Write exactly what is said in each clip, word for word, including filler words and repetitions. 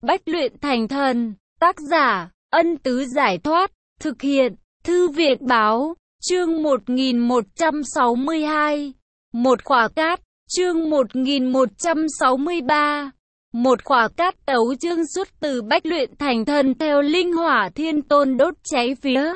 Bách luyện thành thần, tác giả, Ân Tứ Giải Thoát, thực hiện, Thư Viện Báo, chương một nghìn một trăm sáu mươi hai, một khỏa cát, chương một nghìn một trăm sáu mươi ba, một khỏa cát tấu chương xuất từ Bách luyện thành thần theo linh hỏa thiên tôn đốt cháy phía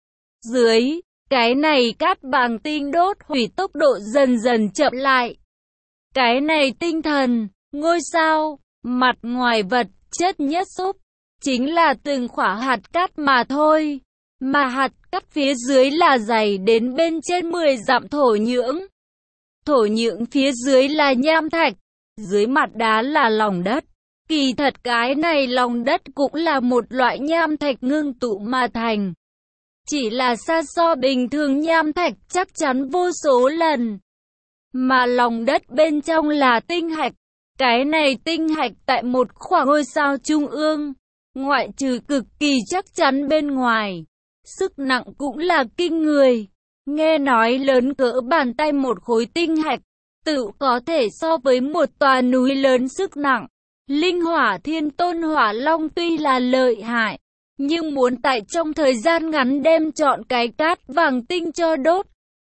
dưới, cái này cát bằng tinh đốt hủy tốc độ dần dần chậm lại. Cái này tinh thần, ngôi sao, mặt ngoài vật chất nhất xúc, chính là từng khỏa hạt cát mà thôi, mà hạt cát phía dưới là dày đến bên trên mười dặm thổ nhưỡng. Thổ nhưỡng phía dưới là nham thạch, dưới mặt đá là lòng đất. Kỳ thật cái này lòng đất cũng là một loại nham thạch ngưng tụ mà thành. Chỉ là xa so bình thường nham thạch chắc chắn vô số lần. Mà lòng đất bên trong là tinh hạch. Cái này tinh hạch tại một khoảng ngôi sao trung ương, ngoại trừ cực kỳ chắc chắn bên ngoài, sức nặng cũng là kinh người. Nghe nói lớn cỡ bàn tay một khối tinh hạch, tự có thể so với một tòa núi lớn sức nặng. Linh hỏa thiên tôn hỏa long tuy là lợi hại, nhưng muốn tại trong thời gian ngắn đem chọn cái cát vàng tinh cho đốt,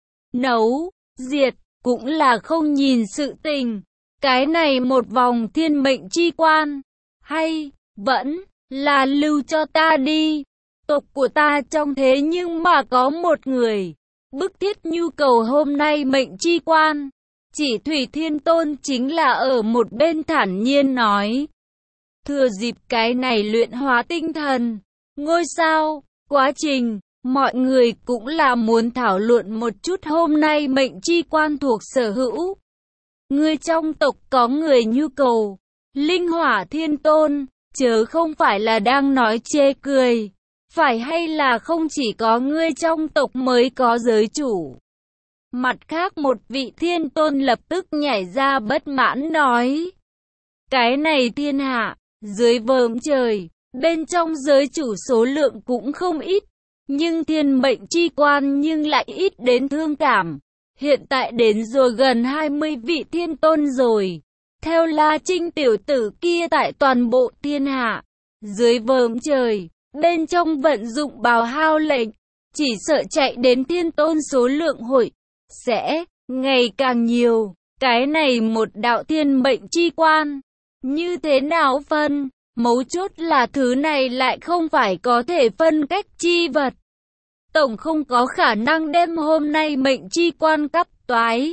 nấu, diệt, cũng là không nhìn sự tình. Cái này một vòng thiên mệnh chi quan, hay, vẫn, là lưu cho ta đi. Tộc của ta trong thế nhưng mà có một người, bức thiết nhu cầu hôm nay mệnh chi quan. Chỉ Thủy Thiên Tôn chính là ở một bên thản nhiên nói. Thừa dịp cái này luyện hóa tinh thần, ngôi sao, quá trình, mọi người cũng là muốn thảo luận một chút hôm nay mệnh chi quan thuộc sở hữu. Người trong tộc có người nhu cầu, Linh Hỏa Thiên Tôn, chớ không phải là đang nói chê cười, phải hay là không chỉ có ngươi trong tộc mới có giới chủ. Mặt khác một vị thiên tôn lập tức nhảy ra bất mãn nói. Cái này thiên hạ, dưới vòm trời, bên trong giới chủ số lượng cũng không ít, nhưng thiên mệnh chi quan nhưng lại ít đến thương cảm. Hiện tại đến rồi gần hai mươi vị thiên tôn rồi. Theo La Trinh tiểu tử kia tại toàn bộ thiên hạ, dưới vòm trời, bên trong vận dụng bào hao lệnh, chỉ sợ chạy đến thiên tôn số lượng hội sẽ ngày càng nhiều. Cái này một đạo thiên mệnh chi quan, như thế nào phân? Mấu chốt là thứ này lại không phải có thể phân cách chi vật. Tổng không có khả năng đem hôm nay mệnh chi quan cắt toái.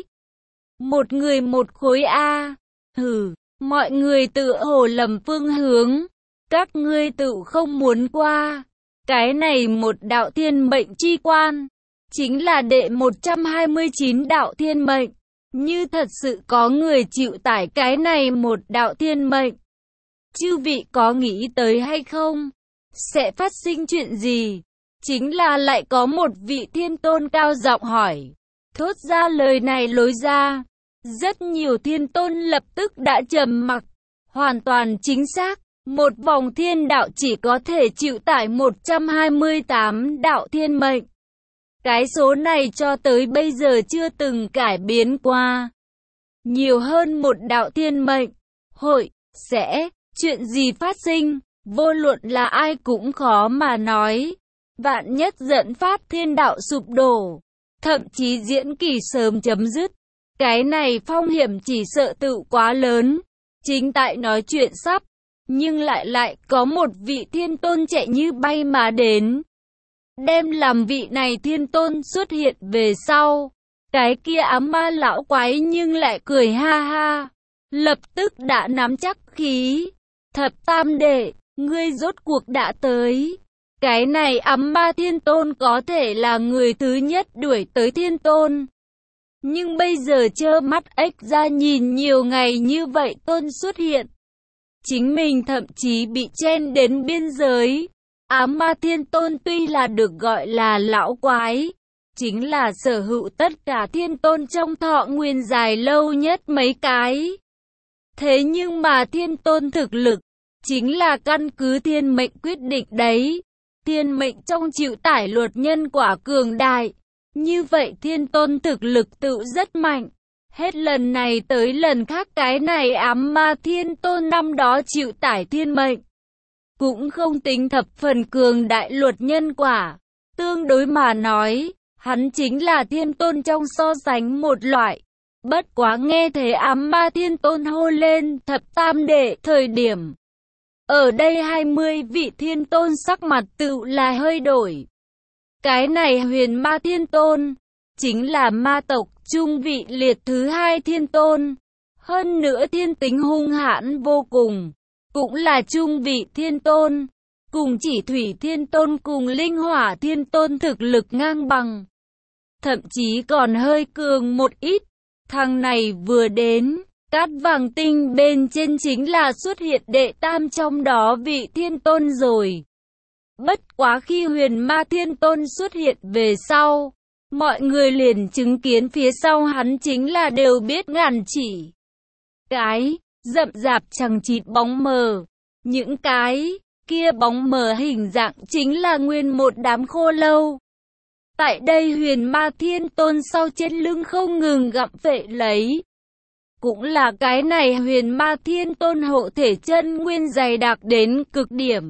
Một người một khối A. Hừ, mọi người tự hồ lầm phương hướng. Các ngươi tự không muốn qua. Cái này một đạo thiên mệnh chi quan, chính là đệ một trăm hai mươi chín đạo thiên mệnh. Như thật sự có người chịu tải cái này một đạo thiên mệnh, chư vị có nghĩ tới hay không? Sẽ phát sinh chuyện gì? Chính là lại có một vị thiên tôn cao giọng hỏi. Thốt ra lời này lối ra, rất nhiều thiên tôn lập tức đã trầm mặc. Hoàn toàn chính xác, một vòng thiên đạo chỉ có thể chịu tải một trăm hai mươi tám đạo thiên mệnh. Cái số này cho tới bây giờ chưa từng cải biến qua. Nhiều hơn một đạo thiên mệnh, hội, sẽ, chuyện gì phát sinh, vô luận là ai cũng khó mà nói. Vạn nhất dẫn phát thiên đạo sụp đổ, thậm chí diễn kỳ sớm chấm dứt. Cái này phong hiểm chỉ sợ tự quá lớn. Chính tại nói chuyện sắp, nhưng lại lại có một vị thiên tôn chạy như bay mà đến. Đem làm vị này thiên tôn xuất hiện về sau. Cái kia ám ma lão quái nhưng lại cười ha ha. Lập tức đã nắm chắc khí. Thập tam đệ, ngươi rốt cuộc đã tới. Cái này ám ma thiên tôn có thể là người thứ nhất đuổi tới thiên tôn. Nhưng bây giờ trơ mắt ếch ra nhìn nhiều ngày như vậy tôn xuất hiện. Chính mình thậm chí bị chen đến biên giới. Ám ma thiên tôn tuy là được gọi là lão quái, chính là sở hữu tất cả thiên tôn trong thọ nguyên dài lâu nhất mấy cái. Thế nhưng mà thiên tôn thực lực, chính là căn cứ thiên mệnh quyết định đấy. Thiên mệnh trong chịu tải luật nhân quả cường đại. Như vậy thiên tôn thực lực tự rất mạnh. Hết lần này tới lần khác cái này ám ma thiên tôn năm đó chịu tải thiên mệnh, cũng không tính thập phần cường đại luật nhân quả. Tương đối mà nói, hắn chính là thiên tôn trong so sánh một loại. Bất quá nghe thấy ám ma thiên tôn hô lên thập tam đệ thời điểm. Ở đây hai mươi vị thiên tôn sắc mặt tự là hơi đổi. Cái này huyền ma thiên tôn, chính là ma tộc trung vị liệt thứ hai thiên tôn. Hơn nữa thiên tính hung hãn vô cùng, cũng là trung vị thiên tôn. Cùng chỉ thủy thiên tôn cùng linh hỏa thiên tôn thực lực ngang bằng. Thậm chí còn hơi cường một ít. Thằng này vừa đến, cát vàng tinh bên trên chính là xuất hiện đệ tam trong đó vị thiên tôn rồi. Bất quá khi huyền ma thiên tôn xuất hiện về sau, mọi người liền chứng kiến phía sau hắn chính là đều biết ngàn chỉ. Cái, rậm rạp chằng chịt bóng mờ, những cái, kia bóng mờ hình dạng chính là nguyên một đám khô lâu. Tại đây huyền ma thiên tôn sau trên lưng không ngừng gặm phệ lấy. Cũng là cái này huyền ma thiên tôn hộ thể chân nguyên dày đặc đến cực điểm.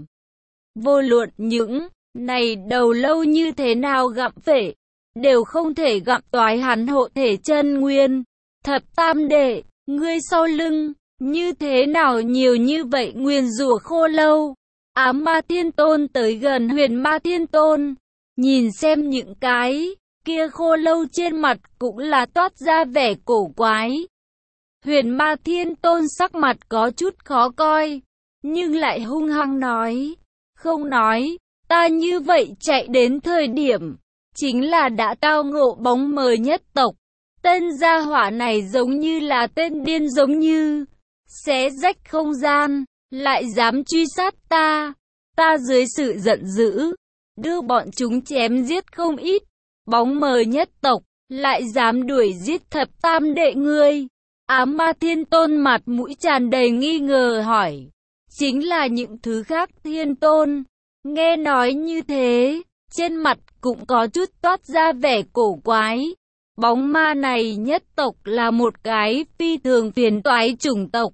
Vô luận những này đầu lâu như thế nào gặm phệ, đều không thể gặm toái hắn hộ thể chân nguyên. Thập tam đệ, ngươi sau lưng, như thế nào nhiều như vậy nguyên rủa khô lâu. Ám ma thiên tôn tới gần huyền ma thiên tôn. Nhìn xem những cái kia khô lâu trên mặt cũng là toát ra vẻ cổ quái. Huyền ma thiên tôn sắc mặt có chút khó coi, nhưng lại hung hăng nói, không nói, ta như vậy chạy đến thời điểm, chính là đã tao ngộ bóng mờ nhất tộc. Tên gia hỏa này giống như là tên điên giống như, xé rách không gian, lại dám truy sát ta, ta dưới sự giận dữ. Đưa bọn chúng chém giết không ít, bóng mờ nhất tộc, lại dám đuổi giết thập tam đệ ngươi. Ám ma thiên tôn mặt mũi tràn đầy nghi ngờ hỏi, chính là những thứ khác thiên tôn. Nghe nói như thế, trên mặt cũng có chút toát ra vẻ cổ quái. Bóng ma này nhất tộc là một cái phi thường phiền toái chủng tộc.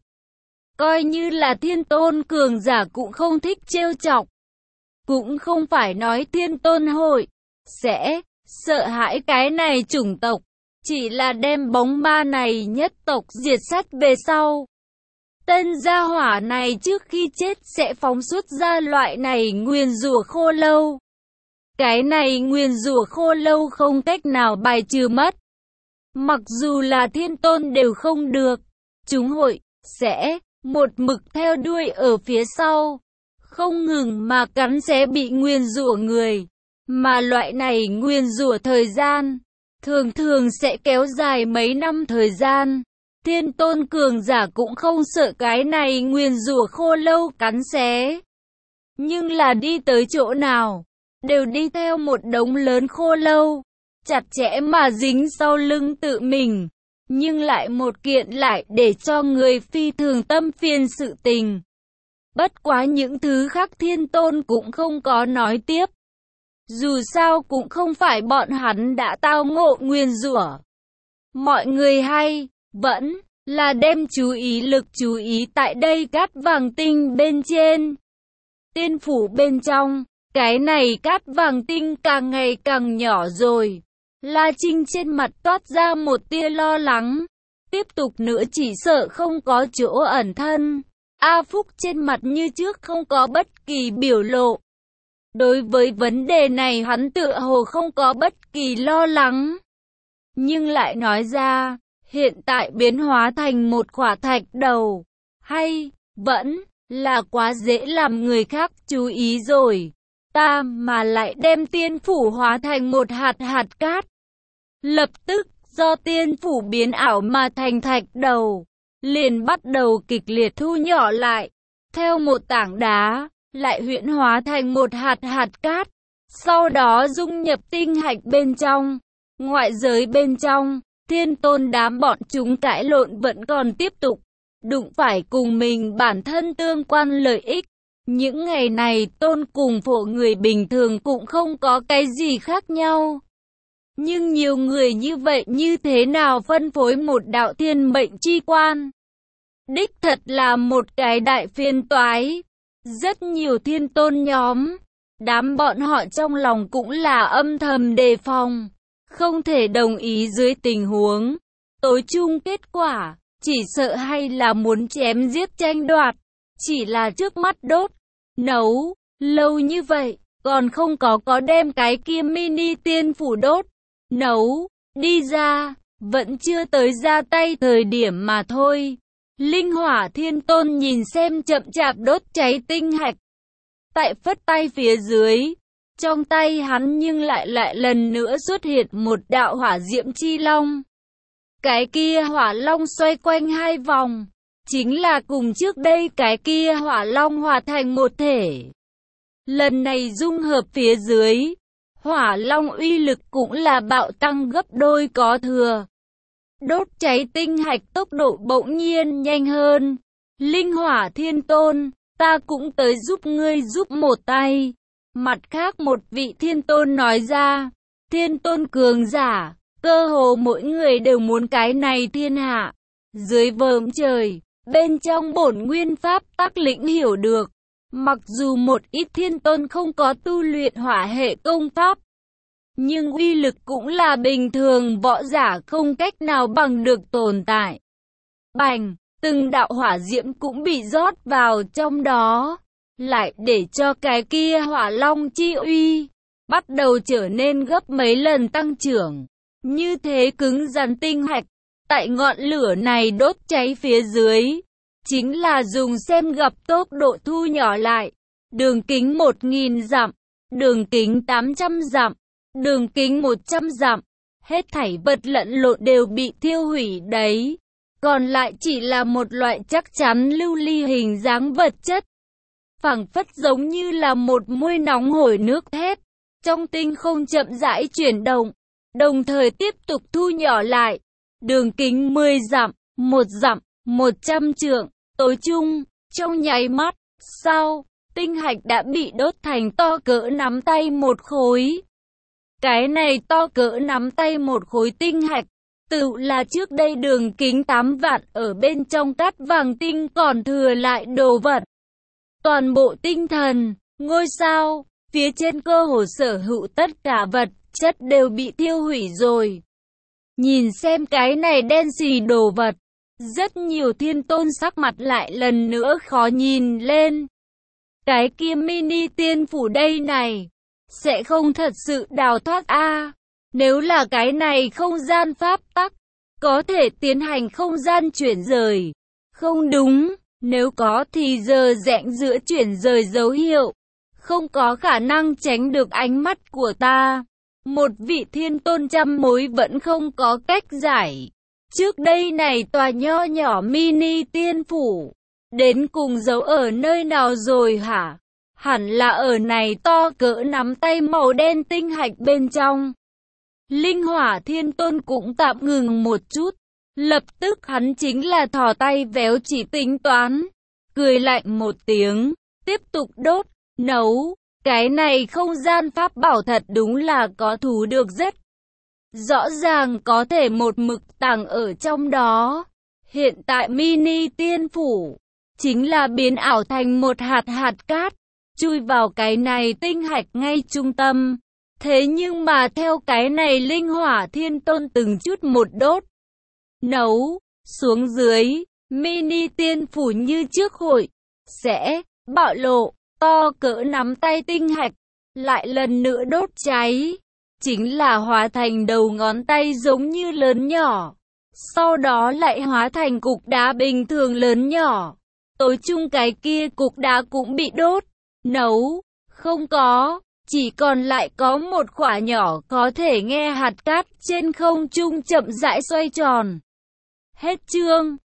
Coi như là thiên tôn cường giả cũng không thích trêu chọc. Cũng không phải nói thiên tôn hội sẽ sợ hãi cái này chủng tộc, chỉ là đem bóng ma này nhất tộc diệt sát về sau. Tên gia hỏa này trước khi chết sẽ phóng xuất ra loại này nguyền rủa khô lâu. Cái này nguyền rủa khô lâu không cách nào bài trừ mất. Mặc dù là thiên tôn đều không được, chúng hội sẽ một mực theo đuôi ở phía sau. Không ngừng mà cắn sẽ bị nguyền rủa người, mà loại này nguyền rủa thời gian, thường thường sẽ kéo dài mấy năm thời gian. Thiên tôn cường giả cũng không sợ cái này nguyền rủa khô lâu cắn xé. Nhưng là đi tới chỗ nào, đều đi theo một đống lớn khô lâu, chặt chẽ mà dính sau lưng tự mình. Nhưng lại một kiện lại để cho người phi thường tâm phiền sự tình. Bất quá những thứ khác thiên tôn cũng không có nói tiếp. Dù sao cũng không phải bọn hắn đã tao ngộ nguyền rủa. Mọi người hay, vẫn là đem chú ý lực chú ý tại đây cát vàng tinh bên trên. Tiên phủ bên trong, cái này cát vàng tinh càng ngày càng nhỏ rồi. La Trinh trên mặt toát ra một tia lo lắng. Tiếp tục nữa chỉ sợ không có chỗ ẩn thân. A Phúc trên mặt như trước không có bất kỳ biểu lộ. Đối với vấn đề này hắn tựa hồ không có bất kỳ lo lắng. Nhưng lại nói ra, hiện tại biến hóa thành một quả thạch đầu, hay, vẫn, là quá dễ làm người khác chú ý rồi. Ta mà lại đem tiên phủ hóa thành một hạt hạt cát. Lập tức, do tiên phủ biến ảo mà thành thạch đầu, liền bắt đầu kịch liệt thu nhỏ lại. Theo một tảng đá, lại huyễn hóa thành một hạt hạt cát. Sau đó dung nhập tinh hạch bên trong. Ngoại giới bên trong, thiên tôn đám bọn chúng cãi lộn vẫn còn tiếp tục. Đụng phải cùng mình bản thân tương quan lợi ích. Những ngày này tôn cùng phổ người bình thường cũng không có cái gì khác nhau. Nhưng nhiều người như vậy như thế nào phân phối một đạo thiên mệnh chi quan? Đích thật là một cái đại phiền toái. Rất nhiều thiên tôn nhóm, đám bọn họ trong lòng cũng là âm thầm đề phòng, không thể đồng ý dưới tình huống tối chung kết quả, chỉ sợ hay là muốn chém giết tranh đoạt, chỉ là trước mắt đốt, nấu, lâu như vậy, còn không có có đem cái kia mini tiên phủ đốt, nấu, đi ra, vẫn chưa tới ra tay thời điểm mà thôi. Linh Hỏa Thiên Tôn nhìn xem chậm chạp đốt cháy tinh hạch, tại phất tay phía dưới, trong tay hắn nhưng lại lại lần nữa xuất hiện một đạo hỏa diễm chi long. Cái kia hỏa long xoay quanh hai vòng, chính là cùng trước đây cái kia hỏa long hòa thành một thể. Lần này dung hợp phía dưới, hỏa long uy lực cũng là bạo tăng gấp đôi có thừa. Đốt cháy tinh hạch tốc độ bỗng nhiên nhanh hơn. Linh Hỏa Thiên Tôn, ta cũng tới giúp ngươi giúp một tay. Mặt khác một vị Thiên Tôn nói ra, Thiên Tôn cường giả, cơ hồ mỗi người đều muốn cái này thiên hạ. Dưới vòm trời, bên trong bổn nguyên pháp tắc lĩnh hiểu được. Mặc dù một ít Thiên Tôn không có tu luyện hỏa hệ công pháp, nhưng uy lực cũng là bình thường võ giả không cách nào bằng được tồn tại. Bành, từng đạo hỏa diễm cũng bị rót vào trong đó, lại để cho cái kia hỏa long chi uy bắt đầu trở nên gấp mấy lần tăng trưởng. Như thế cứng rắn tinh hạch, tại ngọn lửa này đốt cháy phía dưới, chính là dùng xem gặp tốc độ thu nhỏ lại. Đường kính một nghìn dặm, đường kính tám trăm dặm, đường kính một trăm dặm, hết thảy vật lẫn lộn đều bị thiêu hủy đấy. Còn lại chỉ là một loại chắc chắn lưu ly hình dáng vật chất, phảng phất giống như là một muôi nóng hổi nước thép, trong tinh không chậm rãi chuyển động, đồng thời tiếp tục thu nhỏ lại. Đường kính mười dặm, một dặm, một trăm trượng, tối chung, trong nháy mắt, sau, tinh hạch đã bị đốt thành to cỡ nắm tay một khối. Cái này to cỡ nắm tay một khối tinh hạch, tự là trước đây đường kính tám vạn ở bên trong cát vàng tinh còn thừa lại đồ vật. Toàn bộ tinh thần, ngôi sao, phía trên cơ hồ sở hữu tất cả vật chất đều bị tiêu hủy rồi. Nhìn xem cái này đen xì đồ vật, rất nhiều thiên tôn sắc mặt lại lần nữa khó nhìn lên. Cái kia mini tiên phủ đây này, sẽ không thật sự đào thoát a à. Nếu là cái này không gian pháp tắc, có thể tiến hành không gian chuyển rời. Không đúng, nếu có thì giờ rẽnh giữa chuyển rời dấu hiệu, không có khả năng tránh được ánh mắt của ta. Một vị thiên tôn trăm mối vẫn không có cách giải. Trước đây này tòa nho nhỏ mini tiên phủ, đến cùng giấu ở nơi nào rồi hả? Hẳn là ở này to cỡ nắm tay màu đen tinh hạch bên trong. Linh Hỏa Thiên Tôn cũng tạm ngừng một chút. Lập tức hắn chính là thò tay véo chỉ tính toán. Cười lạnh một tiếng, tiếp tục đốt, nấu. Cái này không gian pháp bảo thật đúng là có thú được rất. Rõ ràng có thể một mực tàng ở trong đó. Hiện tại mini tiên phủ, chính là biến ảo thành một hạt hạt cát, chui vào cái này tinh hạch ngay trung tâm. Thế nhưng mà theo cái này Linh Hỏa Thiên Tôn từng chút một đốt, nấu, xuống dưới, mini tiên phủ như trước hội, sẽ, bạo lộ, to cỡ nắm tay tinh hạch, lại lần nữa đốt cháy, chính là hóa thành đầu ngón tay giống như lớn nhỏ, sau đó lại hóa thành cục đá bình thường lớn nhỏ, tối chung cái kia cục đá cũng bị đốt, nấu, không có, chỉ còn lại có một quả nhỏ có thể nghe hạt cát trên không trung chậm rãi xoay tròn. Hết chương.